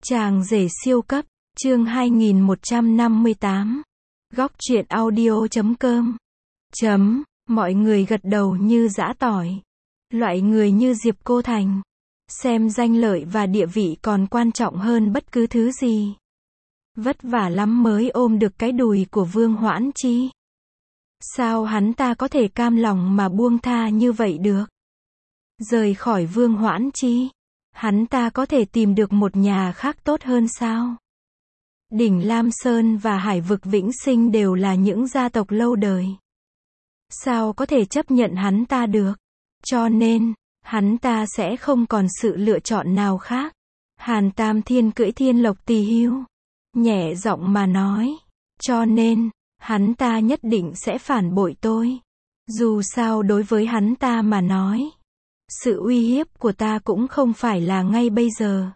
Chàng rể siêu cấp, chương 2158. Góc truyện audio.com. Mọi người gật đầu như giã tỏi. Loại người như Diệp Cô Thành, xem danh lợi và địa vị còn quan trọng hơn bất cứ thứ gì. Vất vả lắm mới ôm được cái đùi của Vương Hoãn Chi. Sao hắn ta có thể cam lòng mà buông tha như vậy được? Rời khỏi Vương Hoãn Chi, hắn ta có thể tìm được một nhà khác tốt hơn sao? Đỉnh Lam Sơn và Hải vực Vĩnh Sinh đều là những gia tộc lâu đời. Sao có thể chấp nhận hắn ta được? Cho nên, hắn ta sẽ không còn sự lựa chọn nào khác. Hàn Tam Thiên cưỡi Thiên Lộc Tỳ Hưu, nhẹ giọng mà nói. Cho nên, hắn ta nhất định sẽ phản bội tôi. Dù sao đối với hắn ta mà nói, sự uy hiếp của ta cũng không phải là ngay bây giờ,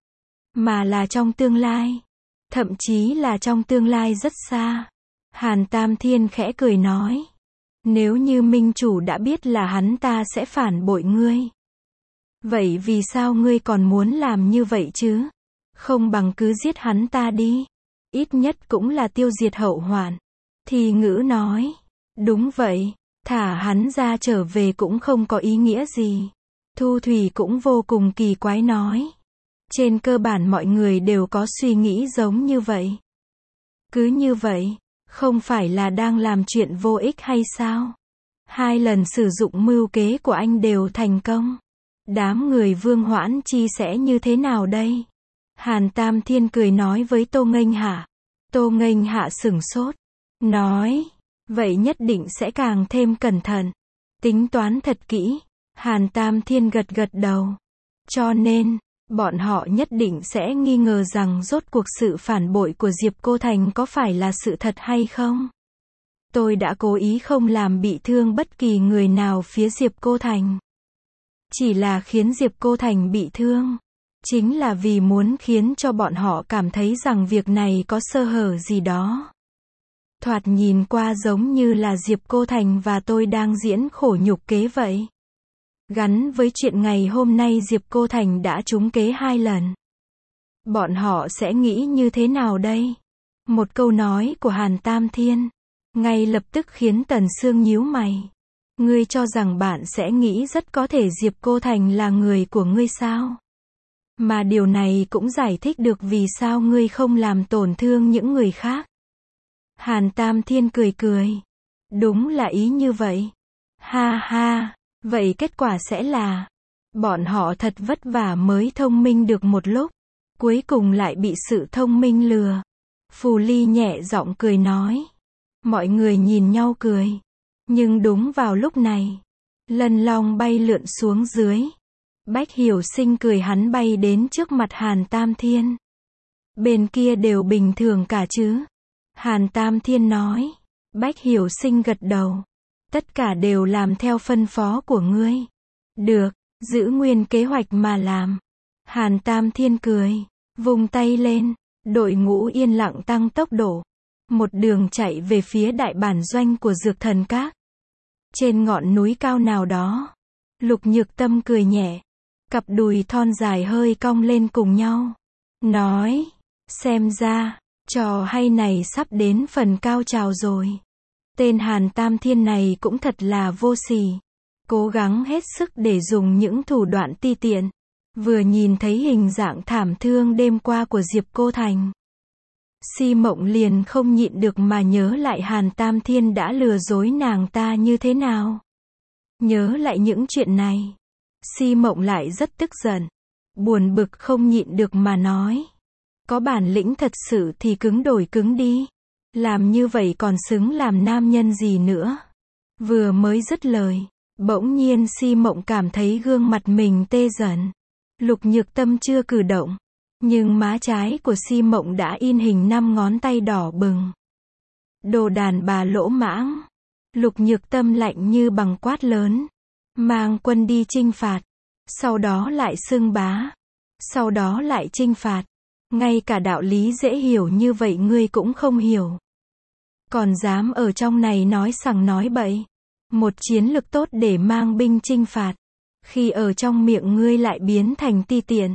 mà là trong tương lai. Thậm chí là trong tương lai rất xa. Hàn Tam Thiên khẽ cười nói. Nếu như minh chủ đã biết là hắn ta sẽ phản bội ngươi, vậy vì sao ngươi còn muốn làm như vậy chứ? Không bằng cứ giết hắn ta đi. Ít nhất cũng là tiêu diệt hậu hoạn. Thì Ngữ nói. Đúng vậy, thả hắn ra trở về cũng không có ý nghĩa gì. Thu Thủy cũng vô cùng kỳ quái nói. Trên cơ bản mọi người đều có suy nghĩ giống như vậy. Cứ như vậy, không phải là đang làm chuyện vô ích hay sao? 2 lần sử dụng mưu kế của anh đều thành công. Đám người Vương Hoãn Chi sẽ như thế nào đây? Hàn Tam Thiên cười nói với Tô Nghênh Hạ. Tô Nghênh Hạ sửng sốt, nói, vậy nhất định sẽ càng thêm cẩn thận, tính toán thật kỹ. Hàn Tam Thiên gật gật đầu. Cho nên, bọn họ nhất định sẽ nghi ngờ rằng rốt cuộc sự phản bội của Diệp Cô Thành có phải là sự thật hay không. Tôi đã cố ý không làm bị thương bất kỳ người nào phía Diệp Cô Thành. Chỉ là khiến Diệp Cô Thành bị thương, chính là vì muốn khiến cho bọn họ cảm thấy rằng việc này có sơ hở gì đó. Thoạt nhìn qua giống như là Diệp Cô Thành và tôi đang diễn khổ nhục kế vậy. Gắn với chuyện ngày hôm nay Diệp Cô Thành đã trúng kế 2 lần. Bọn họ sẽ nghĩ như thế nào đây? Một câu nói của Hàn Tam Thiên ngay lập tức khiến Tần Sương nhíu mày. Ngươi cho rằng bạn sẽ nghĩ rất có thể Diệp Cô Thành là người của ngươi sao? Mà điều này cũng giải thích được vì sao ngươi không làm tổn thương những người khác. Hàn Tam Thiên cười cười. Đúng là ý như vậy. Ha ha. Vậy kết quả sẽ là, bọn họ thật vất vả mới thông minh được một lúc, cuối cùng lại bị sự thông minh lừa. Phù Ly nhẹ giọng cười nói. Mọi người nhìn nhau cười. Nhưng đúng vào lúc này, Lân Long bay lượn xuống dưới. Bách Hiểu Sinh cười hắn bay đến trước mặt Hàn Tam Thiên. Bên kia đều bình thường cả chứ? Hàn Tam Thiên nói. Bách Hiểu Sinh gật đầu. Tất cả đều làm theo phân phó của ngươi. Được, giữ nguyên kế hoạch mà làm. Hàn Tam Thiên cười, vung tay lên, đội ngũ yên lặng tăng tốc độ. Một đường chạy về phía đại bản doanh của Dược Thần Các. Trên ngọn núi cao nào đó, Lục Nhược Tâm cười nhẹ, cặp đùi thon dài hơi cong lên cùng nhau. Nói, xem ra, trò hay này sắp đến phần cao trào rồi. Tên Hàn Tam Thiên này cũng thật là vô sỉ. Cố gắng hết sức để dùng những thủ đoạn ti tiện. Vừa nhìn thấy hình dạng thảm thương đêm qua của Diệp Cô Thành, Si Mộng liền không nhịn được mà nhớ lại Hàn Tam Thiên đã lừa dối nàng ta như thế nào. Nhớ lại những chuyện này, Si Mộng lại rất tức giận. Buồn bực không nhịn được mà nói. Có bản lĩnh thật sự thì cứng đổi cứng đi. Làm như vậy còn xứng làm nam nhân gì nữa. Vừa mới dứt lời, bỗng nhiên Si Mộng cảm thấy gương mặt mình tê dần. Lục Nhược Tâm chưa cử động, nhưng má trái của Si Mộng đã in hình 5 ngón tay đỏ bừng. Đồ đàn bà lỗ mãng. Lục Nhược Tâm lạnh như bằng quát lớn. Mang quân đi chinh phạt. Sau đó lại xưng bá. Sau đó lại chinh phạt. Ngay cả đạo lý dễ hiểu như vậy ngươi cũng không hiểu. Còn dám ở trong này nói sằng nói bậy. Một chiến lực tốt để mang binh chinh phạt. Khi ở trong miệng ngươi lại biến thành ti tiện.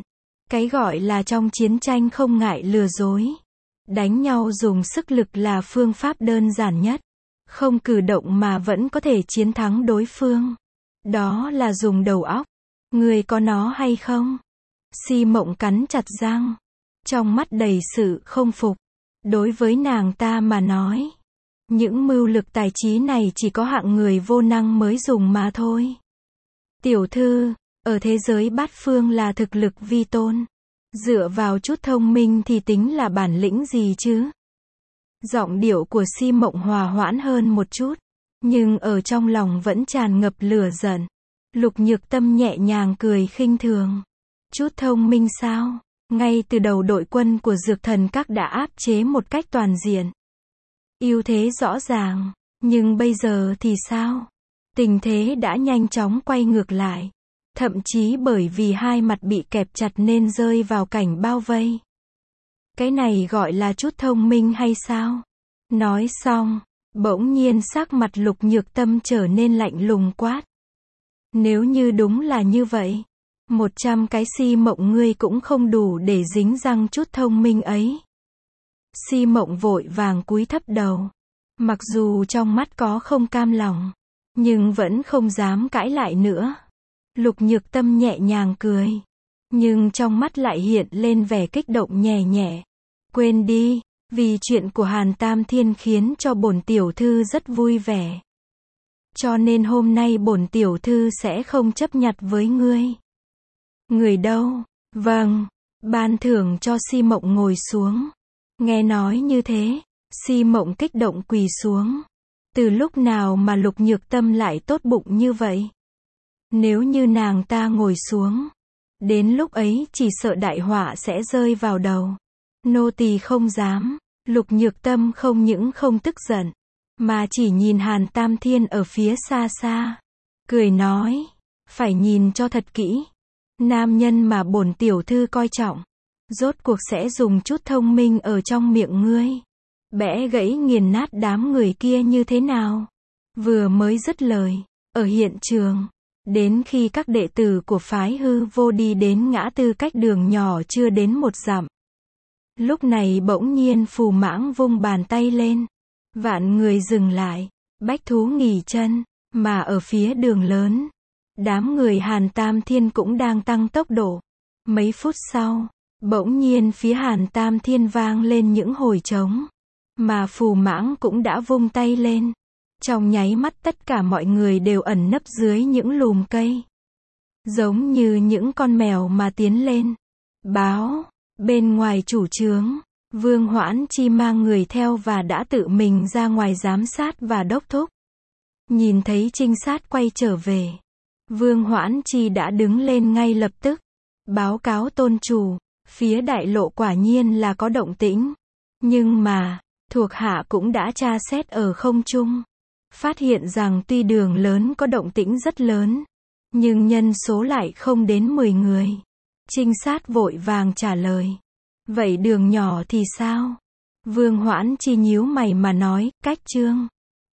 Cái gọi là trong chiến tranh không ngại lừa dối. Đánh nhau dùng sức lực là phương pháp đơn giản nhất. Không cử động mà vẫn có thể chiến thắng đối phương. Đó là dùng đầu óc. Ngươi có nó hay không? Si Mộng cắn chặt răng. Trong mắt đầy sự không phục. Đối với nàng ta mà nói, những mưu lực tài trí này chỉ có hạng người vô năng mới dùng mà thôi. Tiểu thư, ở thế giới bát phương là thực lực vi tôn. Dựa vào chút thông minh thì tính là bản lĩnh gì chứ? Giọng điệu của Si Mộng hòa hoãn hơn một chút, nhưng ở trong lòng vẫn tràn ngập lửa giận. Lục Nhược Tâm nhẹ nhàng cười khinh thường. Chút thông minh sao? Ngay từ đầu đội quân của Dược Thần Các đã áp chế một cách toàn diện. Ưu thế rõ ràng, nhưng bây giờ thì sao? Tình thế đã nhanh chóng quay ngược lại. Thậm chí bởi vì hai mặt bị kẹp chặt nên rơi vào cảnh bao vây. Cái này gọi là chút thông minh hay sao? Nói xong, bỗng nhiên sắc mặt Lục Nhược Tâm trở nên lạnh lùng quát. Nếu như đúng là như vậy, 100 cái Si Mộng ngươi cũng không đủ để dính răng chút thông minh ấy. Si Mộng vội vàng cúi thấp đầu. Mặc dù trong mắt có không cam lòng, nhưng vẫn không dám cãi lại nữa. Lục Nhược Tâm nhẹ nhàng cười, nhưng trong mắt lại hiện lên vẻ kích động nhẹ nhẹ. Quên đi, vì chuyện của Hàn Tam Thiên khiến cho bổn tiểu thư rất vui vẻ. Cho nên hôm nay bổn tiểu thư sẽ không chấp nhặt với ngươi. Người đâu? Vâng, ban thưởng cho Si Mộng ngồi xuống. Nghe nói như thế, Si Mộng kích động quỳ xuống. Từ lúc nào mà Lục Nhược Tâm lại tốt bụng như vậy? Nếu như nàng ta ngồi xuống, đến lúc ấy chỉ sợ đại họa sẽ rơi vào đầu. Nô tỳ không dám. Lục Nhược Tâm không những không tức giận, mà chỉ nhìn Hàn Tam Thiên ở phía xa xa. Cười nói, phải nhìn cho thật kỹ. Nam nhân mà bổn tiểu thư coi trọng, rốt cuộc sẽ dùng chút thông minh ở trong miệng ngươi. Bẽ gãy nghiền nát đám người kia như thế nào? Vừa mới dứt lời, ở hiện trường, đến khi các đệ tử của phái Hư Vô đi đến ngã tư cách đường nhỏ chưa đến 1 dặm. Lúc này bỗng nhiên Phù Mãng vung bàn tay lên. Vạn người dừng lại, bách thú nghỉ chân, mà ở phía đường lớn, đám người Hàn Tam Thiên cũng đang tăng tốc độ. Mấy phút sau, bỗng nhiên phía Hàn Tam Thiên vang lên những hồi trống, mà Phù Mãng cũng đã vung tay lên. Trong nháy mắt tất cả mọi người đều ẩn nấp dưới những lùm cây, giống như những con mèo mà tiến lên. Báo, bên ngoài chủ trướng, Vương Hoãn Chi mang người theo và đã tự mình ra ngoài giám sát và đốc thúc. Nhìn thấy trinh sát quay trở về, Vương Hoãn Chi đã đứng lên ngay lập tức. Báo cáo tôn chủ, phía đại lộ quả nhiên là có động tĩnh. Nhưng mà, thuộc hạ cũng đã tra xét ở không trung. Phát hiện rằng tuy đường lớn có động tĩnh rất lớn, nhưng nhân số lại không đến 10 người. Trinh sát vội vàng trả lời. Vậy đường nhỏ thì sao? Vương Hoãn Chi nhíu mày mà nói, cách chương.